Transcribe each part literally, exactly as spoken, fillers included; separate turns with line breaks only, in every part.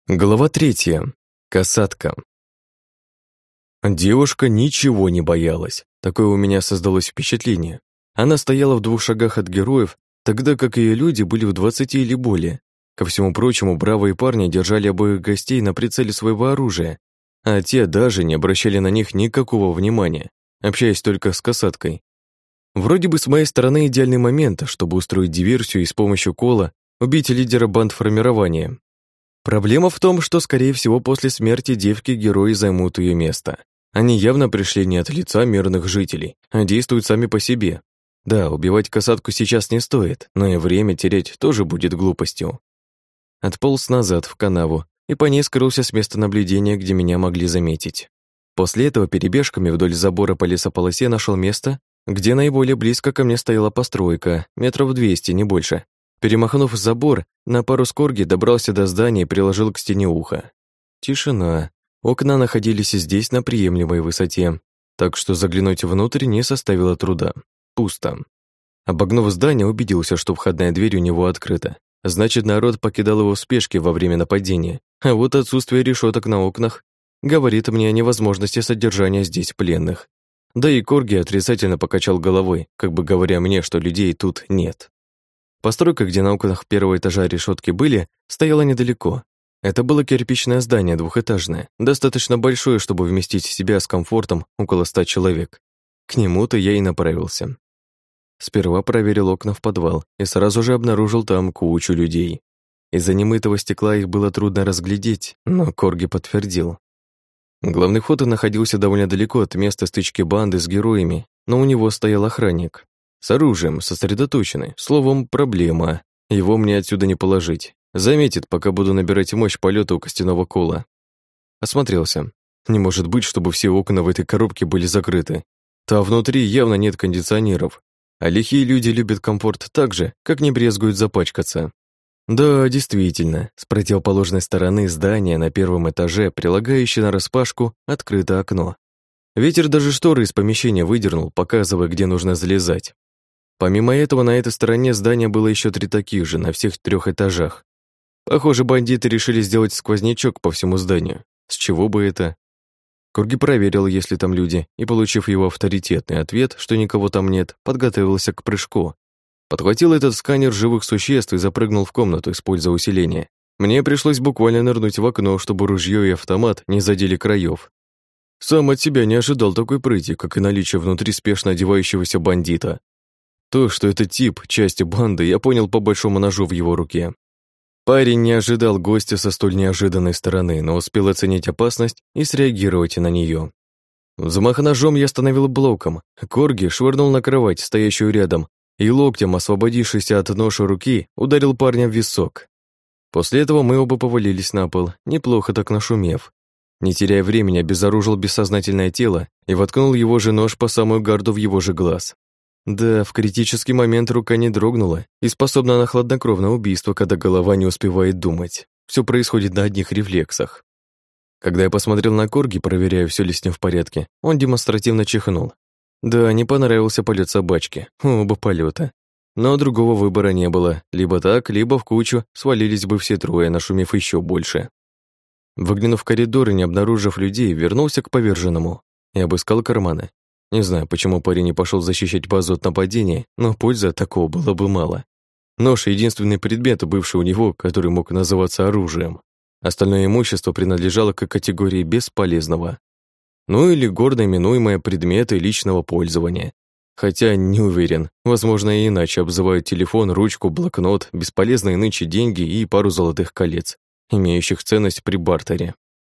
Глава третья. Касатка. Девушка ничего не боялась. Такое у меня создалось впечатление. Она стояла в двух шагах от героев, тогда как ее люди были в двадцати или более. Ко всему прочему, бравые парни держали обоих гостей на прицеле своего оружия, а те даже не обращали на них никакого внимания, общаясь только с касаткой. Вроде бы с моей стороны идеальный момент, чтобы устроить диверсию и с помощью кола убить лидера бандформирования. Проблема в том, что, скорее всего, после смерти девки герои займут ее место. Они явно пришли не от лица мирных жителей, а действуют сами по себе. Да, убивать касатку сейчас не стоит, но и время терять тоже будет глупостью. Отполз назад в канаву и по ней скрылся с места наблюдения, где меня могли заметить. После этого перебежками вдоль забора по лесополосе нашел место, где наиболее близко ко мне стояла постройка, метров двести, не больше. Перемахнув забор, на пару скорги добрался до здания и приложил к стене ухо. Тишина. Окна находились здесь на приемлемой высоте, так что заглянуть внутрь не составило труда. Пусто. Обогнув здание, убедился, что входная дверь у него открыта. Значит, народ покидал его в спешке во время нападения, а вот отсутствие решеток на окнах говорит мне о невозможности содержания здесь пленных. Да и Корги отрицательно покачал головой, как бы говоря мне, что людей тут нет. Постройка, где на окнах первого этажа решетки были, стояла недалеко. Это было кирпичное здание, двухэтажное, достаточно большое, чтобы вместить в себя с комфортом около ста человек. К нему-то я и направился. Сперва проверил окна в подвал и сразу же обнаружил там кучу людей. Из-за немытого стекла их было трудно разглядеть, но Корги подтвердил. Главный вход находился довольно далеко от места стычки банды с героями, но у него стоял охранник. С оружием, сосредоточенный, словом, проблема. Его мне отсюда не положить. Заметит, пока буду набирать мощь полета у костяного кола. Осмотрелся. Не может быть, чтобы все окна в этой коробке были закрыты. Там внутри явно нет кондиционеров. А лихие люди любят комфорт так же, как не брезгуют запачкаться. Да, действительно, с противоположной стороны здания на первом этаже, прилагающее нараспашку, открыто окно. Ветер даже шторы из помещения выдернул, показывая, где нужно залезать. Помимо этого, на этой стороне здания было еще три таких же, на всех трех этажах. Похоже, бандиты решили сделать сквознячок по всему зданию. С чего бы это? Корги проверил, есть ли там люди, и, получив его авторитетный ответ, что никого там нет, подготовился к прыжку. Подхватил этот сканер живых существ и запрыгнул в комнату, используя усиление. Мне пришлось буквально нырнуть в окно, чтобы ружье и автомат не задели краев. Сам от себя не ожидал такой прыти, как и наличие внутри спешно одевающегося бандита. То, что этот тип части банды, я понял по большому ножу в его руке. Парень не ожидал гостя со столь неожиданной стороны, но успел оценить опасность и среагировать на нее. Взмах ножом я остановил блоком. Корги швырнул на кровать, стоящую рядом, и локтем, освободившийся от ножа руки, ударил парня в висок. После этого мы оба повалились на пол, неплохо так нашумев. Не теряя времени, обезоружил бессознательное тело и воткнул его же нож по самую гарду в его же глаз. Да, в критический момент рука не дрогнула и способна на хладнокровное убийство, когда голова не успевает думать. Все происходит на одних рефлексах. Когда я посмотрел на Корги, проверяя, все ли с ним в порядке, он демонстративно чихнул. Да, не понравился полет собачки, оба полета. Но другого выбора не было. Либо так, либо в кучу свалились бы все трое, нашумев еще больше. Выглянув в коридор и не обнаружив людей, вернулся к поверженному и обыскал карманы. Не знаю, почему парень не пошел защищать базу от нападения, но пользы от такого было бы мало. Нож — единственный предмет, бывший у него, который мог называться оружием. Остальное имущество принадлежало к категории бесполезного. Ну или гордо именуемые предметы личного пользования. Хотя не уверен, возможно, и иначе обзывают телефон, ручку, блокнот, бесполезные нынче деньги и пару золотых колец, имеющих ценность при бартере.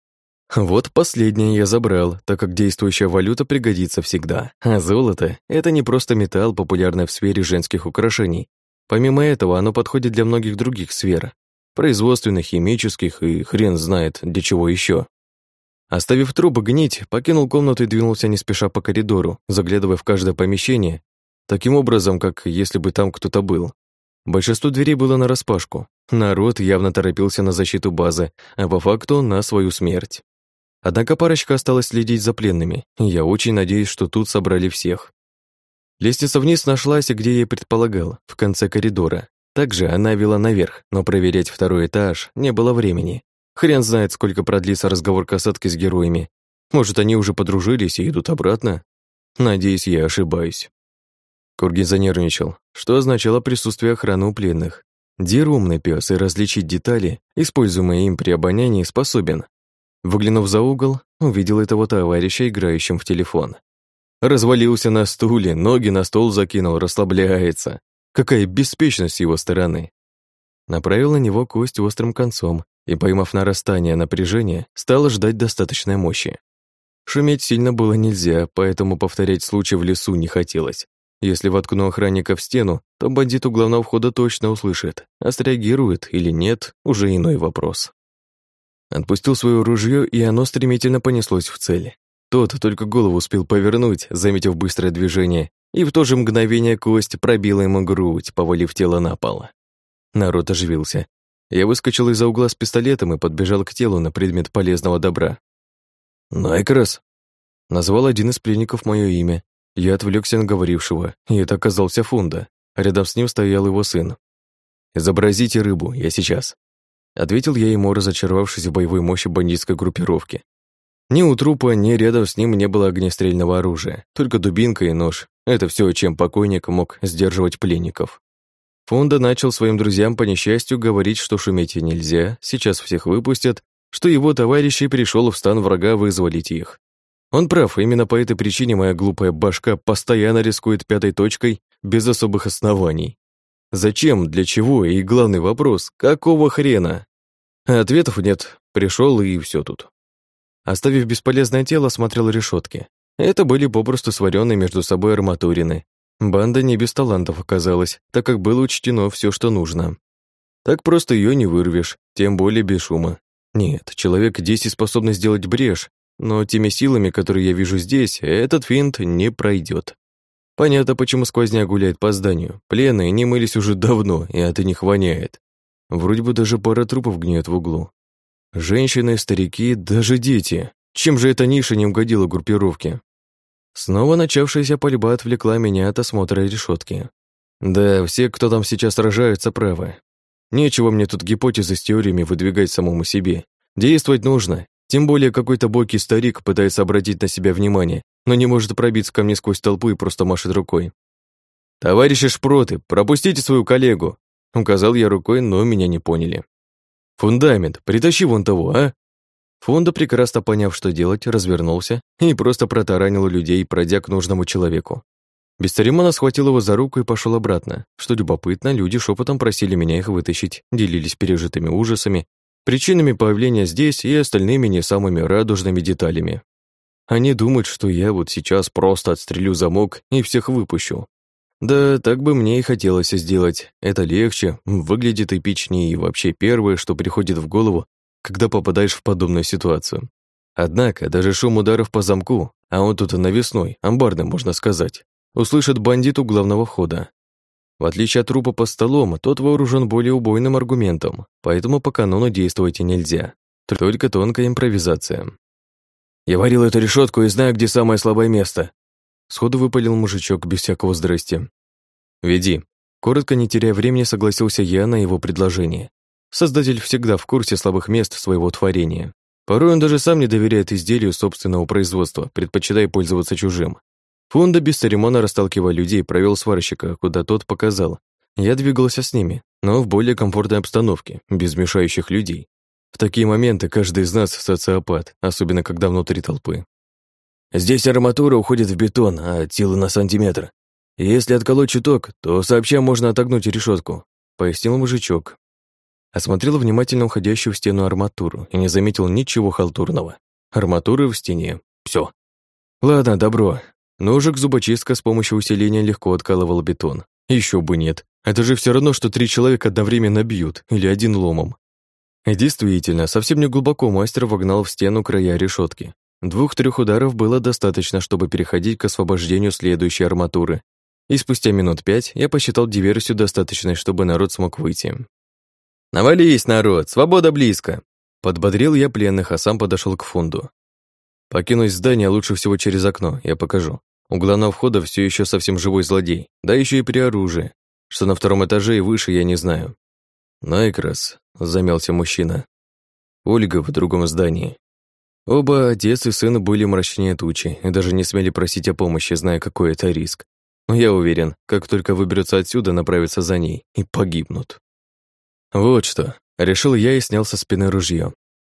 Вот последнее я забрал, так как действующая валюта пригодится всегда. А золото — это не просто металл, популярный в сфере женских украшений. Помимо этого, оно подходит для многих других сфер. Производственных, химических и хрен знает для чего еще. Оставив трубы гнить, покинул комнату и двинулся не спеша по коридору, заглядывая в каждое помещение, таким образом, как если бы там кто-то был. Большинство дверей было нараспашку. Народ явно торопился на защиту базы, а по факту на свою смерть. Однако парочка осталась следить за пленными, и я очень надеюсь, что тут собрали всех. Лестница вниз нашлась, где я и предполагал, в конце коридора. Также она вела наверх, но проверять второй этаж не было времени. Хрен знает, сколько продлится разговор касатки с героями. Может, они уже подружились и идут обратно? Надеюсь, я ошибаюсь. Кургин занервничал, что означало присутствие охраны у пленных. Дир умный пес и различить детали, используемые им при обонянии, способен. Выглянув за угол, увидел этого товарища, играющим в телефон. Развалился на стуле, ноги на стол закинул, расслабляется. Какая беспечность с его стороны. Направил на него кость острым концом и, поймав нарастание напряжения, стал ждать достаточной мощи. Шуметь сильно было нельзя, поэтому повторять случай в лесу не хотелось. Если воткну охранника в стену, то бандит у главного входа точно услышит, а среагирует или нет, уже иной вопрос. Отпустил свое ружье, и оно стремительно понеслось в цель. Тот только голову успел повернуть, заметив быстрое движение, и в то же мгновение кость пробила ему грудь, повалив тело на пол. Народ оживился. Я выскочил из-за угла с пистолетом и подбежал к телу на предмет полезного добра. «Найкрас!» Назвал один из пленников мое имя. Я отвлекся на говорившего, и это оказался Фунда. Рядом с ним стоял его сын. «Изобразите рыбу, я сейчас», — ответил я ему, разочаровавшись в боевой мощи бандитской группировки. Ни у трупа, ни рядом с ним не было огнестрельного оружия, только дубинка и нож. Это все, чем покойник мог сдерживать пленников. Фунда начал своим друзьям по несчастью говорить, что шуметь нельзя, сейчас всех выпустят, что его товарищи пришел в стан врага вызволить их. Он прав, именно по этой причине моя глупая башка постоянно рискует пятой точкой без особых оснований. Зачем, для чего и главный вопрос, какого хрена? Ответов нет, пришел и все тут. Оставив бесполезное тело, смотрел решетки. Это были попросту сваренные между собой арматурины. Банда не без талантов оказалась, так как было учтено все, что нужно. Так просто ее не вырвешь, тем более без шума. Нет, человек десять способен сделать брешь, но теми силами, которые я вижу здесь, этот финт не пройдет. Понятно, почему сквозняк гуляет по зданию. Пленные не мылись уже давно, и от них воняет. Вроде бы даже пара трупов гниет в углу. Женщины, старики, даже дети. Чем же эта ниша не угодила группировке? Снова начавшаяся пальба отвлекла меня от осмотра решетки. Да, все, кто там сейчас сражаются, правы. Нечего мне тут гипотезы с теориями выдвигать самому себе. Действовать нужно. Тем более какой-то бойкий старик пытается обратить на себя внимание, но не может пробиться ко мне сквозь толпу и просто машет рукой. «Товарищи шпроты, пропустите свою коллегу!» Указал я рукой, но меня не поняли. «Фундамент, притащи вон того, а!» Фунда, прекрасно поняв, что делать, развернулся и просто протаранил людей, пройдя к нужному человеку. Без церемона схватил его за руку и пошел обратно. Что любопытно, люди шепотом просили меня их вытащить, делились пережитыми ужасами, причинами появления здесь и остальными не самыми радужными деталями. Они думают, что я вот сейчас просто отстрелю замок и всех выпущу. Да, так бы мне и хотелось сделать. Это легче, выглядит эпичнее и вообще первое, что приходит в голову, когда попадаешь в подобную ситуацию. Однако даже шум ударов по замку, а он тут навесной, амбарный, можно сказать, услышит бандит у главного входа. В отличие от трупа под столом, тот вооружен более убойным аргументом, поэтому по канону действовать и нельзя. Только тонкая импровизация. «Я варил эту решетку и знаю, где самое слабое место», сходу выпалил мужичок без всякого здрасти. «Веди». Коротко, не теряя времени, согласился я на его предложение. Создатель всегда в курсе слабых мест своего творения. Порой он даже сам не доверяет изделию собственного производства, предпочитая пользоваться чужим. Фунда без церемона расталкивая людей, провел сварщика, куда тот показал. Я двигался с ними, но в более комфортной обстановке, без мешающих людей. В такие моменты каждый из нас социопат, особенно когда внутри толпы. Здесь арматура уходит в бетон, а от силы на сантиметр. И если отколоть чуток, то сообща можно отогнуть решетку, пояснил мужичок. Осмотрел внимательно уходящую в стену арматуру и не заметил ничего халтурного. Арматура в стене. Все. Ладно, добро. Ножик зубочистка с помощью усиления легко откалывал бетон. Еще бы нет. Это же все равно, что три человека одновременно бьют, или один ломом. И действительно, совсем не глубоко мастер вогнал в стену края решетки. Двух-трех ударов было достаточно, чтобы переходить к освобождению следующей арматуры. И спустя минут пять я посчитал диверсию достаточной, чтобы народ смог выйти. «Навались, народ, свобода близко!» Подбодрил я пленных, а сам подошел к Фунду. «Покинуть здание лучше всего через окно, я покажу. У главного входа все еще совсем живой злодей, да еще и при оружии. Что на втором этаже и выше, я не знаю». «Найкрас», — замялся мужчина. Ольга в другом здании. Оба, отец и сын, были мрачнее тучи и даже не смели просить о помощи, зная, какой это риск. Но я уверен, как только выберутся отсюда, направятся за ней и погибнут. Вот что, решил я и снял со спины ружье.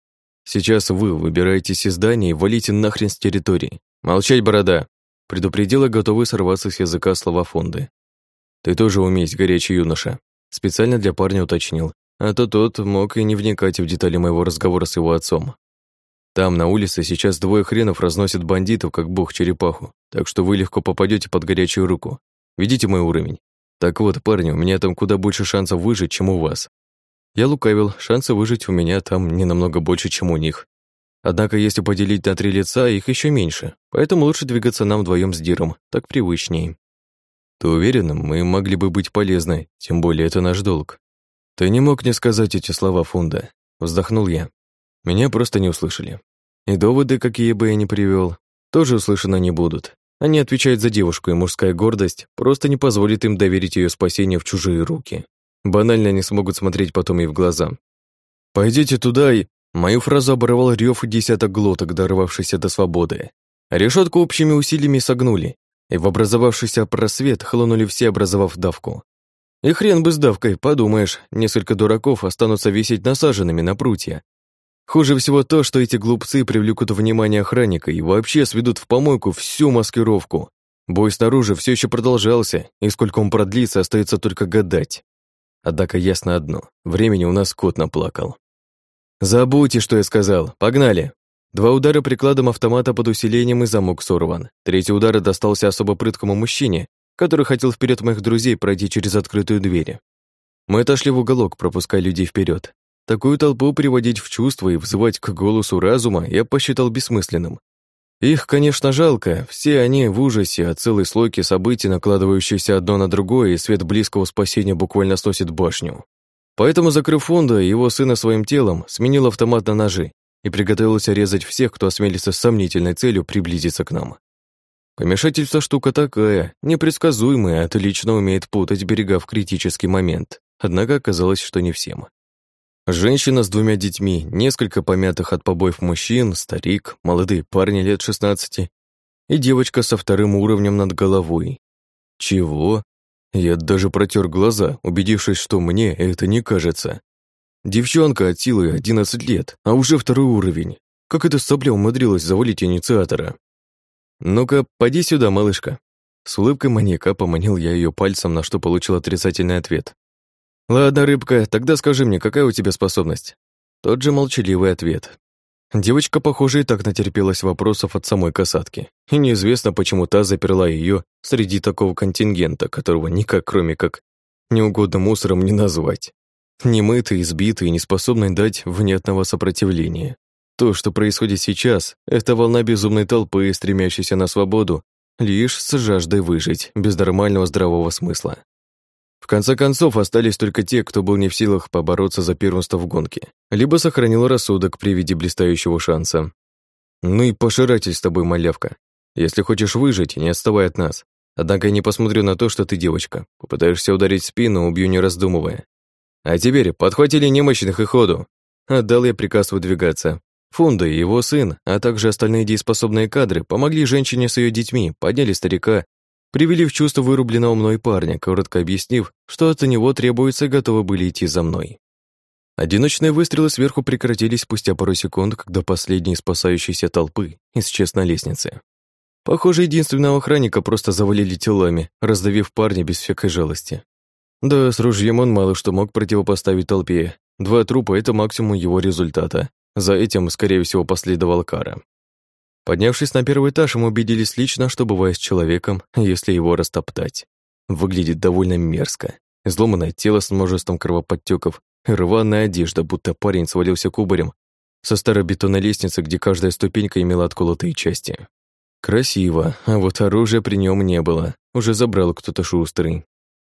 Сейчас вы выбираетесь из здания и валите нахрен с территории. Молчать, борода! Предупредила, готовый сорваться с языка слова Фонды. Ты тоже умеешь, горячий юноша. Специально для парня уточнил, а то тот мог и не вникать в детали моего разговора с его отцом. Там, на улице, сейчас двое хренов разносят бандитов, как бог черепаху, так что вы легко попадете под горячую руку. Видите мой уровень? Так вот, парни, у меня там куда больше шансов выжить, чем у вас. Я лукавил, шансы выжить у меня там не намного больше, чем у них. Однако, если поделить на три лица, их еще меньше, поэтому лучше двигаться нам вдвоем с Диром, так привычнее. Ты уверен, мы могли бы быть полезны, тем более это наш долг. Ты не мог не сказать эти слова, Фунда. Вздохнул я. Меня просто не услышали. И доводы, какие бы я ни привел, тоже услышаны не будут. Они отвечают за девушку, и мужская гордость просто не позволит им доверить ее спасение в чужие руки. Банально не смогут смотреть потом ей в глаза. «Пойдите туда и...» Мою фразу оборвал рев десяток глоток, дорвавшихся до свободы. Решетку общими усилиями согнули, и в образовавшийся просвет хлынули все, образовав давку. И хрен бы с давкой, подумаешь, несколько дураков останутся висеть насаженными на прутья. Хуже всего то, что эти глупцы привлекут внимание охранника и вообще сведут в помойку всю маскировку. Бой снаружи все еще продолжался, и сколько он продлится, остается только гадать. Однако ясно одно, времени у нас кот наплакал. «Забудьте, что я сказал, погнали!» Два удара прикладом автомата под усилением, и замок сорван. Третий удар достался особо прыткому мужчине, который хотел вперед моих друзей пройти через открытую дверь. Мы отошли в уголок, пропуская людей вперед. Такую толпу приводить в чувство и взывать к голосу разума я посчитал бессмысленным. Их, конечно, жалко, все они в ужасе от целой слойки событий, накладывающихся одно на другое, и свет близкого спасения буквально сносит башню. Поэтому, закрыв Фонда и его сына своим телом, сменил автомат на ножи и приготовился резать всех, кто осмелится с сомнительной целью приблизиться к нам. Помешательство штука такая, непредсказуемая, отлично умеет путать берега в критический момент, однако оказалось, что не всем. Женщина с двумя детьми, несколько помятых от побоев мужчин, старик, молодые парни лет шестнадцати и девочка со вторым уровнем над головой. Чего? Я даже протер глаза, убедившись, что мне это не кажется. Девчонка от силы одиннадцать лет, а уже второй уровень. Как эта сопля умудрилась завалить инициатора? «Ну-ка, поди сюда, малышка». С улыбкой маньяка поманил я ее пальцем, на что получил отрицательный ответ. «Ладно, рыбка, тогда скажи мне, какая у тебя способность?» Тот же молчаливый ответ. Девочка, похоже, и так натерпелась вопросов от самой касатки, и неизвестно, почему та заперла ее среди такого контингента, которого никак, кроме как неугодным мусором, не назвать. Немытый, избитый и неспособный дать внятного сопротивления. То, что происходит сейчас, это волна безумной толпы, стремящейся на свободу, лишь с жаждой выжить, без нормального здравого смысла. В конце концов, остались только те, кто был не в силах побороться за первенство в гонке, либо сохранил рассудок при виде блистающего шанса. Ну и поширатель с тобой, малявка. Если хочешь выжить, не отставай от нас. Однако я не посмотрю на то, что ты девочка. Попытаешься ударить в спину, убью не раздумывая. А теперь подхватили немощных и ходу. Отдал я приказ выдвигаться. Фунда и его сын, а также остальные дееспособные кадры помогли женщине с ее детьми, подняли старика, привели в чувство вырубленного мной парня, коротко объяснив, что от него требуется, и готовы были идти за мной. Одиночные выстрелы сверху прекратились спустя пару секунд, когда последний из спасающейся толпы исчез на лестнице. Похоже, единственного охранника просто завалили телами, раздавив парня без всякой жалости. Да, с ружьем он мало что мог противопоставить толпе. Два трупа — это максимум его результата. За этим, скорее всего, последовала кара. Поднявшись на первый этаж, мы убедились лично, что бывает с человеком, если его растоптать. Выглядит довольно мерзко. Изломанное тело с множеством кровоподтёков, рваная одежда, будто парень свалился кубарем со старой бетонной лестницы, где каждая ступенька имела отколотые части. Красиво, а вот оружия при нем не было. Уже забрал кто-то шустрый.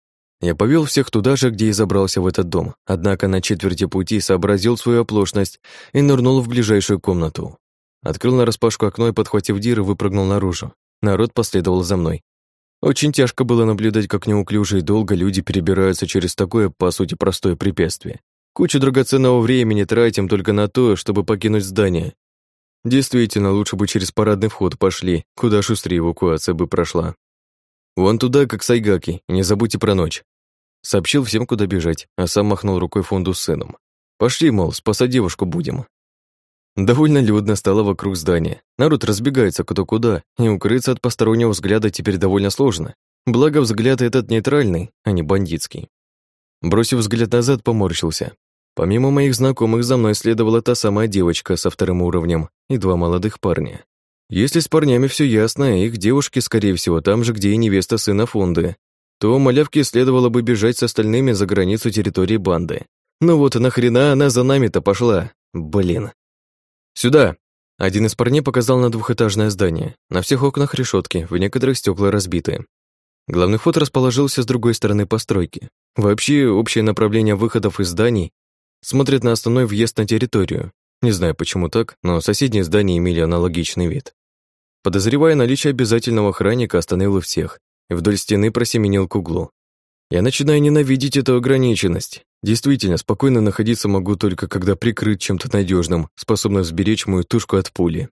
Я повел всех туда же, где и забрался в этот дом, однако на четверти пути сообразил свою оплошность и нырнул в ближайшую комнату. Открыл нараспашку окно и, подхватив Дир, выпрыгнул наружу. Народ последовал за мной. Очень тяжко было наблюдать, как неуклюже и долго люди перебираются через такое, по сути, простое препятствие. Кучу драгоценного времени тратим только на то, чтобы покинуть здание. Действительно, лучше бы через парадный вход пошли, куда шустрее эвакуация бы прошла. Вон туда, как Сайгаки, и не забудьте про ночь. Сообщил всем, куда бежать, а сам махнул рукой Фонду с сыном. Пошли, мол, спасать девушку будем. Довольно людно стало вокруг здания. Народ разбегается кто куда, и укрыться от постороннего взгляда теперь довольно сложно. Благо, взгляд этот нейтральный, а не бандитский. Бросив взгляд назад, поморщился. Помимо моих знакомых, за мной следовала та самая девочка со вторым уровнем и два молодых парня. Если с парнями все ясно, их девушки, скорее всего, там же, где и невеста сына Фонды, то малявке следовало бы бежать с остальными за границу территории банды. Ну вот нахрена она за нами-то пошла? Блин. Сюда! Один из парней показал на двухэтажное здание. На всех окнах решетки, в некоторых стекла разбиты. Главный вход расположился с другой стороны постройки. Вообще, общее направление выходов из зданий смотрит на основной въезд на территорию. Не знаю, почему так, но соседние здания имели аналогичный вид. Подозревая наличие обязательного охранника, остановил всех и вдоль стены просеменил к углу. Я начинаю ненавидеть эту ограниченность. Действительно, спокойно находиться могу только когда прикрыт чем-то надежным, способным сберечь мою тушку от пули.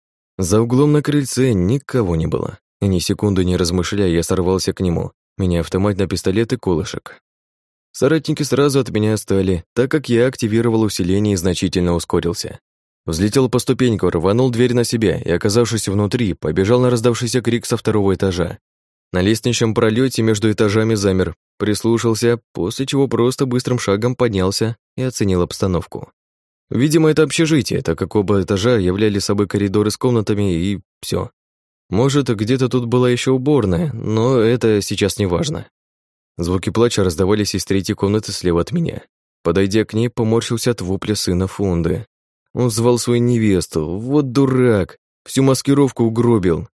За углом на крыльце никого не было. И ни секунды не размышляя, я сорвался к нему, меняя автомат на пистолет и колышек. Соратники сразу от меня отстали, так как я активировал усиление и значительно ускорился. Взлетел по ступеньку, рванул дверь на себя и, оказавшись внутри, побежал на раздавшийся крик со второго этажа. На лестничном пролете между этажами замер, прислушался, после чего просто быстрым шагом поднялся и оценил обстановку. Видимо, это общежитие, так как оба этажа являли собой коридоры с комнатами и все. Может, где-то тут была еще уборная, но это сейчас не важно. Звуки плача раздавались из третьей комнаты слева от меня. Подойдя к ней, поморщился от вопля сына Фонды. Он звал свою невесту. Вот дурак! Всю маскировку угробил.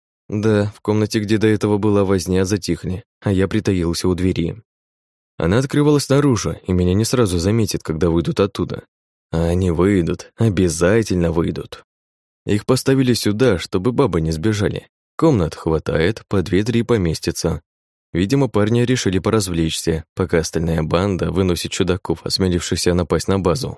Да, в комнате, где до этого была возня, затихли, а я притаился у двери. Она открывалась снаружи, и меня не сразу заметят, когда выйдут оттуда. А они выйдут, обязательно выйдут. Их поставили сюда, чтобы бабы не сбежали. Комнат хватает, по две-три поместится. Видимо, парни решили поразвлечься, пока остальная банда выносит чудаков, осмелившихся напасть на базу.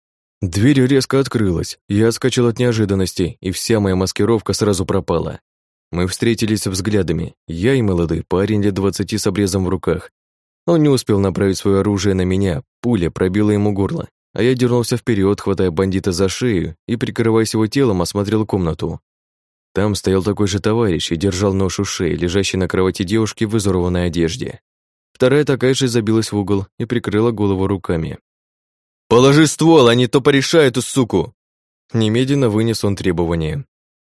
Дверь резко открылась, я отскочил от неожиданности, и вся моя маскировка сразу пропала. Мы встретились взглядами, я и молодой парень лет двадцати с обрезом в руках. Он не успел направить свое оружие на меня, пуля пробила ему горло, а я дернулся вперед, хватая бандита за шею и, прикрываясь его телом, осмотрел комнату. Там стоял такой же товарищ и держал нож у шеи, лежащей на кровати девушки в изорванной одежде. Вторая такая же забилась в угол и прикрыла голову руками. «Положи ствол, а не то порешай эту суку!» Немедленно вынес он требование.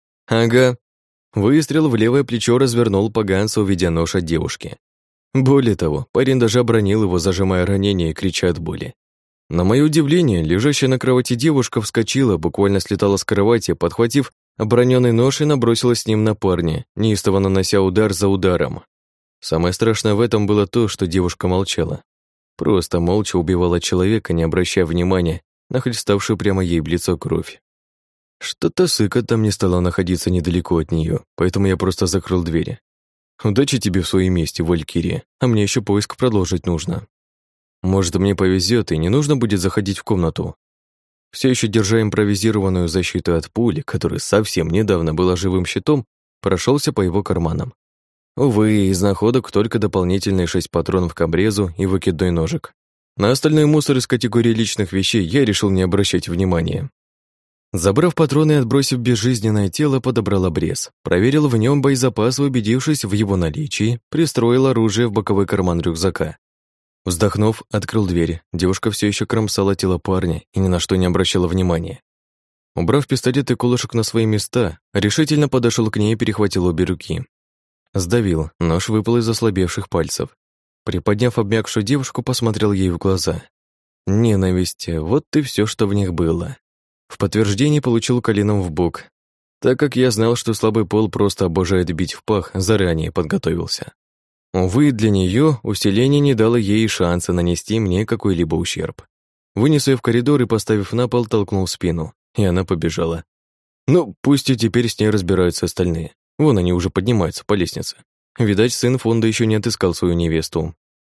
«Ага». Выстрел в левое плечо развернул поганца, уведя нож от девушки. Более того, парень даже обронил его, зажимая ранение и крича от боли. На мое удивление, лежащая на кровати девушка вскочила, буквально слетала с кровати, подхватив оброненный нож и набросилась с ним на парня, неистово нанося удар за ударом. Самое страшное в этом было то, что девушка молчала. Просто молча убивала человека, не обращая внимания на хлеставшую прямо ей в лицо кровь. Что-то сыка там не стало находиться недалеко от нее, поэтому я просто закрыл двери. Удачи тебе в своем месте, Валькирия, а мне еще поиск продолжить нужно. Может, мне повезет и не нужно будет заходить в комнату. Все еще держа импровизированную защиту от пули, которая совсем недавно была живым щитом, прошелся по его карманам. Увы, из находок только дополнительные шесть патронов к обрезу и выкидной ножик. На остальной мусор из категории личных вещей я решил не обращать внимания. Забрав патроны и отбросив безжизненное тело, подобрал обрез, проверил в нем боезапас, убедившись в его наличии, пристроил оружие в боковой карман рюкзака. Вздохнув, открыл дверь. Девушка все еще кромсала тело парня и ни на что не обращала внимания. Убрав пистолет и колышек на свои места, решительно подошел к ней и перехватил обе руки. Сдавил, нож выпал из ослабевших пальцев. Приподняв обмякшую девушку, посмотрел ей в глаза. Ненависть, вот и все, что в них было. В подтверждение получил коленом в бок. Так как я знал, что слабый пол просто обожает бить в пах, заранее подготовился. Увы, для нее усиление не дало ей шанса нанести мне какой-либо ущерб. Вынес ее в коридор и, поставив на пол, толкнул в спину, и она побежала. Ну, пусть и теперь с ней разбираются остальные. Вон они уже поднимаются по лестнице. Видать, сын Фонда еще не отыскал свою невесту.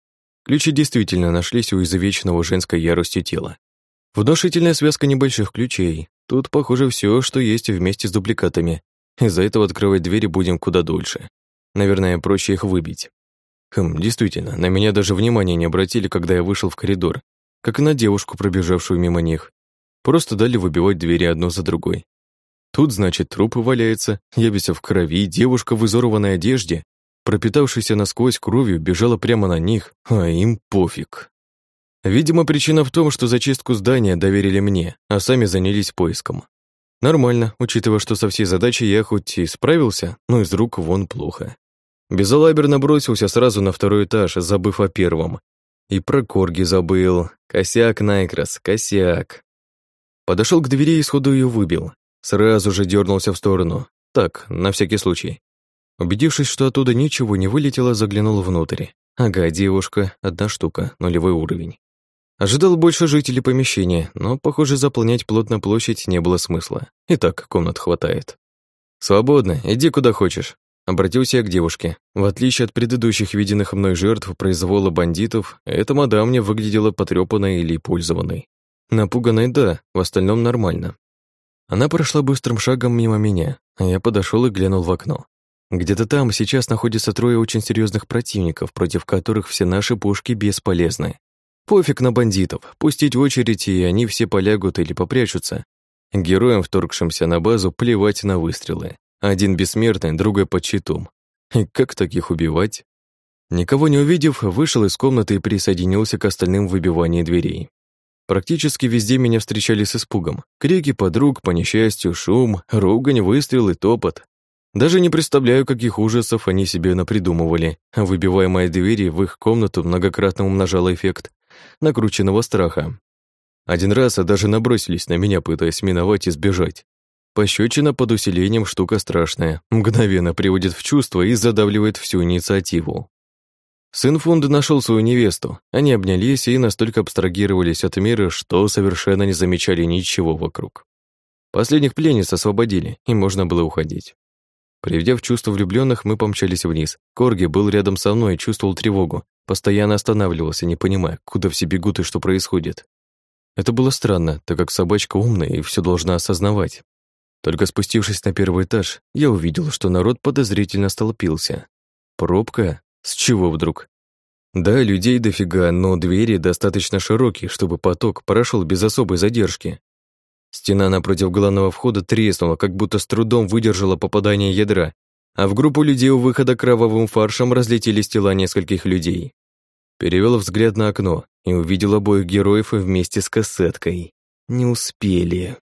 Ключи действительно нашлись у изувеченного женской яростью тела. Внушительная связка небольших ключей. Тут, похоже, все, что есть вместе с дубликатами. Из-за этого открывать двери будем куда дольше. Наверное, проще их выбить. Хм, действительно, на меня даже внимания не обратили, когда я вышел в коридор, как и на девушку, пробежавшую мимо них. Просто дали выбивать двери одну за другой. Тут, значит, труп валяется, я весь в крови, девушка в изорванной одежде, пропитавшаяся насквозь кровью, бежала прямо на них, а им пофиг. Видимо, причина в том, что зачистку здания доверили мне, а сами занялись поиском. Нормально, учитывая, что со всей задачей я хоть и справился, но из рук вон плохо. Безалаберно бросился сразу на второй этаж, забыв о первом. И про корги забыл. Косяк, Найкрас, косяк. Подошел к двери и сходу ее выбил. Сразу же дернулся в сторону. Так, на всякий случай. Убедившись, что оттуда ничего не вылетело, заглянул внутрь. Ага, девушка, одна штука, нулевой уровень. Ожидал больше жителей помещения, но, похоже, заполнять плотно площадь не было смысла. И так комнат хватает. «Свободно, иди куда хочешь», — обратился я к девушке. В отличие от предыдущих виденных мной жертв произвола бандитов, эта мадам не выглядела потрёпанной или пользованной. Напуганной, да, в остальном нормально. Она прошла быстрым шагом мимо меня, а я подошел и глянул в окно. Где-то там сейчас находятся трое очень серьезных противников, против которых все наши пушки бесполезны. Пофиг на бандитов, пустить в очередь, и они все полягут или попрячутся. Героям, вторгшимся на базу, плевать на выстрелы. Один бессмертный, другой под щитом. И как таких убивать? Никого не увидев, вышел из комнаты и присоединился к остальным в выбивании дверей. Практически везде меня встречали с испугом. Крики подруг, по несчастью, шум, ругань, выстрелы, топот. Даже не представляю, каких ужасов они себе напридумывали, а выбиваемая двери в их комнату многократно умножала эффект накрученного страха. Один раз даже набросились на меня, пытаясь миновать и сбежать. Пощечина под усилением штука страшная, мгновенно приводит в чувство и задавливает всю инициативу. Сын Фунды нашел свою невесту. Они обнялись и настолько абстрагировались от мира, что совершенно не замечали ничего вокруг. Последних пленниц освободили, и можно было уходить. Приведя в чувство влюбленных, мы помчались вниз. Корги был рядом со мной и чувствовал тревогу. Постоянно останавливался, не понимая, куда все бегут и что происходит. Это было странно, так как собачка умная и все должна осознавать. Только спустившись на первый этаж, я увидел, что народ подозрительно столпился. Пробка? С чего вдруг? Да, людей дофига, но двери достаточно широкие, чтобы поток прошел без особой задержки. Стена напротив главного входа треснула, как будто с трудом выдержала попадание ядра, а в группу людей у выхода кровавым фаршем разлетелись тела нескольких людей. Перевел взгляд на окно и увидел обоих героев вместе с кассеткой. Не успели.